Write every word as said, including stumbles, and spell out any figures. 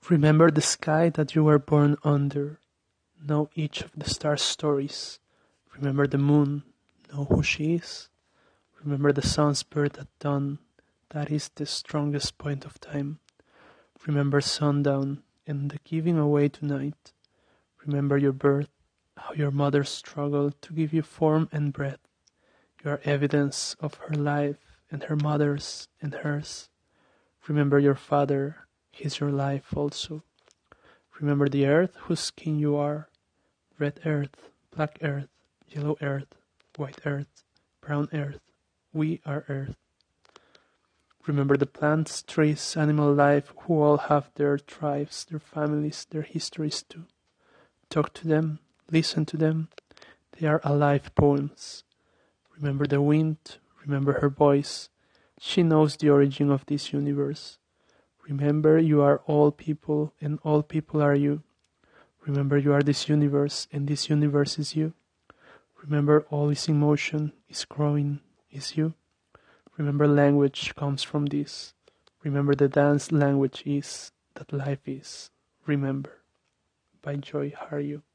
Remember the sky that you were born under. Know each of the stars' stories. Remember the moon. Know who she is. Remember the sun's birth at dawn. That is the strongest point of time. Remember sundown and the giving away tonight. Remember your birth, how your mother struggled to give you form and breath. You are evidence of her life and her mother's and hers. Remember your father, he is your life also. Remember the earth whose skin you are. Red earth, black earth, yellow earth, white earth, brown earth. We are earth. Remember the plants, trees, animal life who all have their tribes, their families, their histories too. Talk to them, listen to them. They are alive poems. Remember the wind, remember her voice. She knows the origin of this universe. Remember you are all people and all people are you. Remember you are this universe and this universe is you. Remember all is in motion, is growing, is you. Remember language comes from this. Remember the dance language is, that life is. Remember. By Joy Haryu.